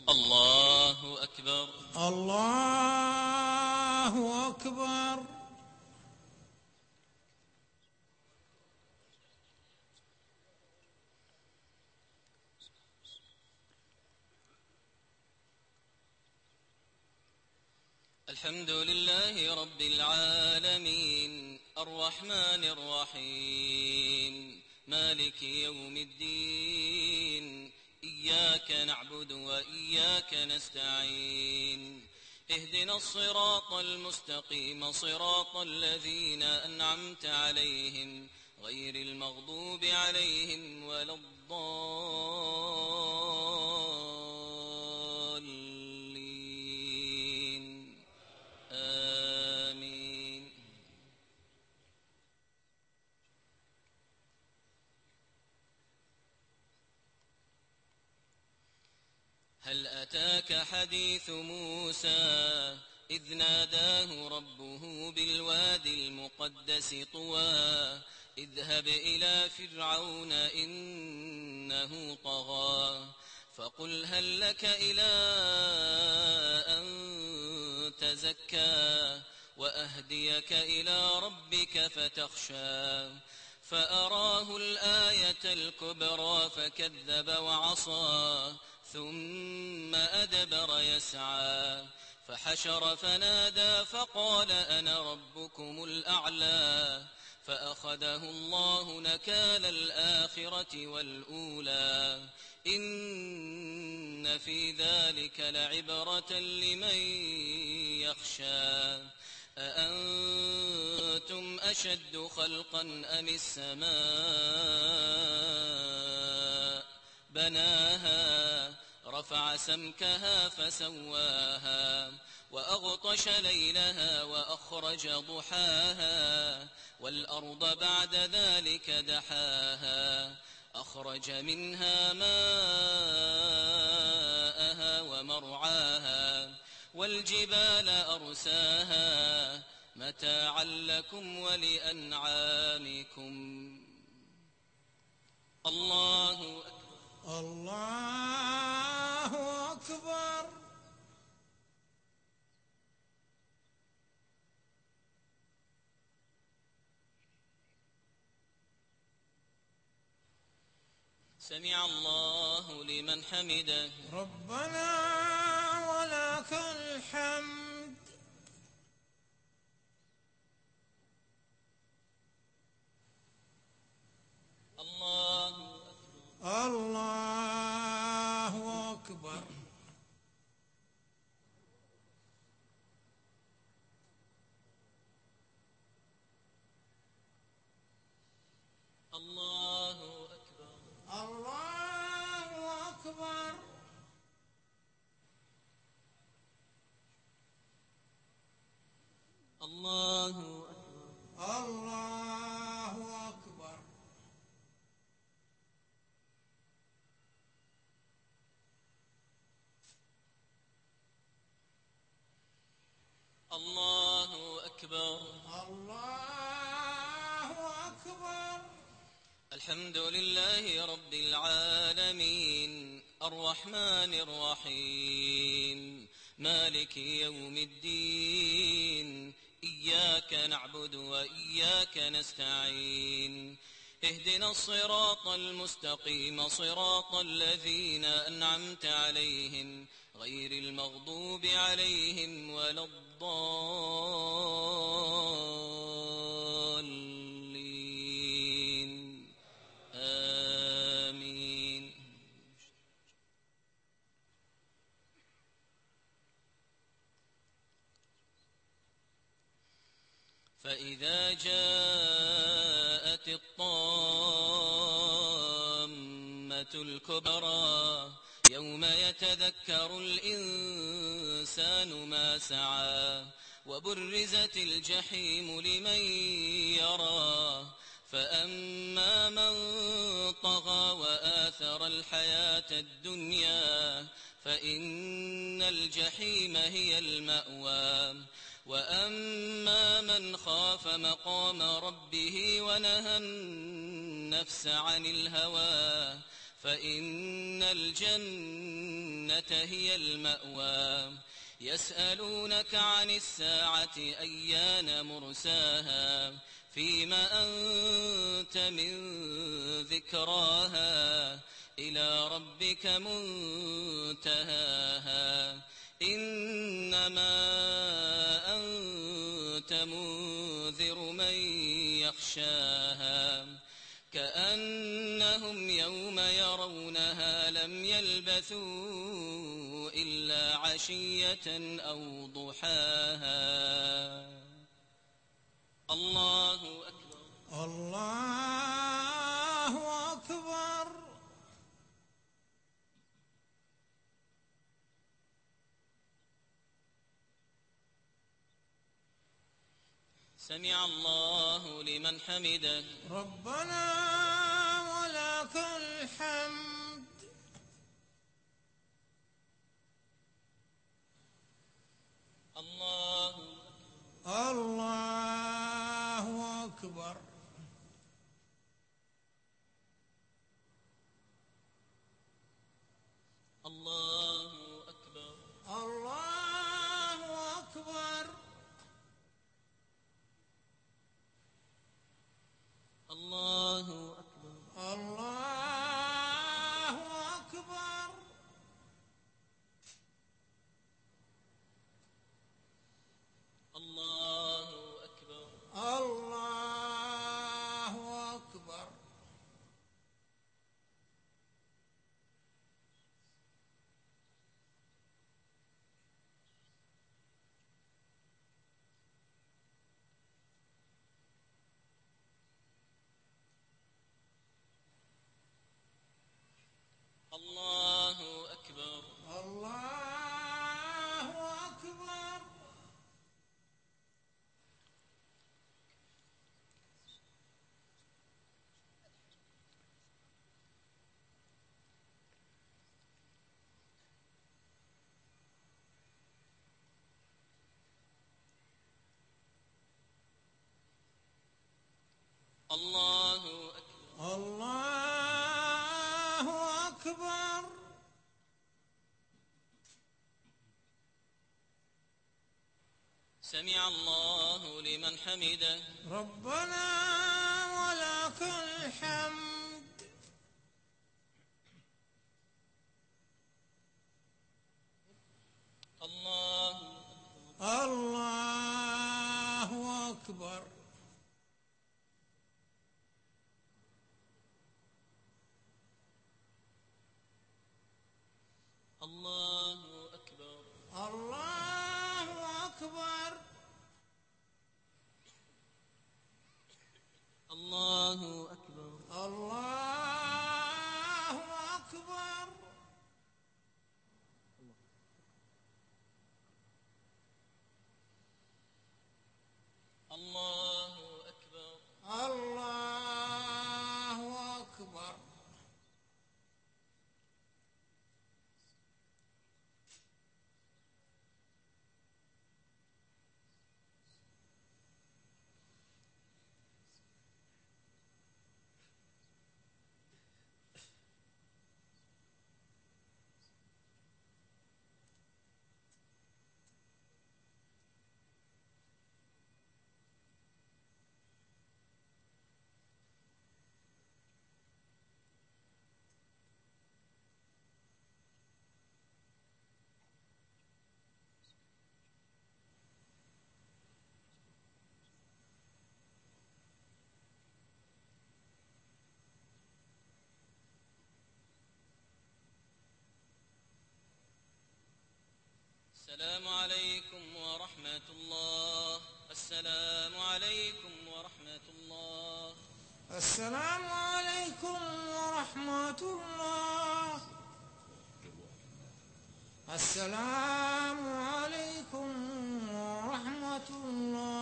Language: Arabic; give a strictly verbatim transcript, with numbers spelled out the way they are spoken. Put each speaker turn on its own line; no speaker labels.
الله أكبر.
الله أكبر.
الحمد لله رب العالمين الرحمن الرحيم مالك يوم الدين إياك نعبد وإياك نستعين اهدنا الصراط المستقيم صراط الذين أنعمت عليهم غير المغضوب عليهم ولا الضالين آمين. هل أتاك حديث موسى إذ ناداه ربه بالوادي المقدس طوى اذهب إلى فرعون إنه طغى فقل هل لك إلى أن تزكى وأهديك إلى ربك فتخشى فأراه الآية الكبرى فكذب وعصى ثم أدبر يسعى فحشر فنادى فقال أنا ربكم الأعلى فأخذه الله نكال الآخرة والأولى إن في ذلك لعبرة لمن يخشى أأنتم أشد خلقا أم السماء بناها رفع سمكها فسواها وأغطش ليلها وأخرج ضحاها والأرض بعد ذلك دحاها أخرج منها ماءها ومرعاها والجبال أرساها متاعا لكم ولأنعامكم. الله أكبر.
الله أكبر.
سمع الله لمن حمده.
ربنا ولك الحمد.
الله
الله أكبر.
الله أكبر.
الله أكبر.
الله أكبر.
الله أكبر.
الله أكبر.
الله أكبر.
الحمد لله رب العالمين الرحمن الرحيم مالك يوم الدين إياك نعبد وإياك نستعين اهدنا الصراط المستقيم صراط الذين أنعمت عليهم غير المغضوب عليهم ولا الضالين آمين. فإذا جاءت الطامة الكبرى يوم يتذكر الإنسان ما سعى وبرزت الجحيم لمن يرى فأما من طغى وآثر الحياة الدنيا فإن الجحيم هي المأوى وأما من خاف مقام ربه ونهى النفس عن الهوى فإن الجنة الجحيم هي المأوى يسألونك عن الساعة أيان مرساها فيما أنت من ذكراها إلى ربك منتهاها إنما أنت منذر من يخشاها كأنهم يوم يرونها لم يلبثوا إلا عشية أو ضحاها الله أكبر
الله أكبر
سمع الله لمن حمده
ربنا ولك الحمد
الله
الله أكبر
الله أكبر
الله أكبر
الله أكبر
الله أكبر
الله أكبر
الله أكبر
الله أكبر
الله أكبر
الله أكبر
الله أكبر
سمع الله لمن حمده
ربنا ولك الحمد
الله
الله أكبر
الله أكبر
الله أكبر
الله أكبر
الله أكبر
الله أكبر
الله أكبر
السلام عليكم ورحمة الله السلام عليكم ورحمة الله
السلام عليكم ورحمة الله السلام عليكم ورحمة الله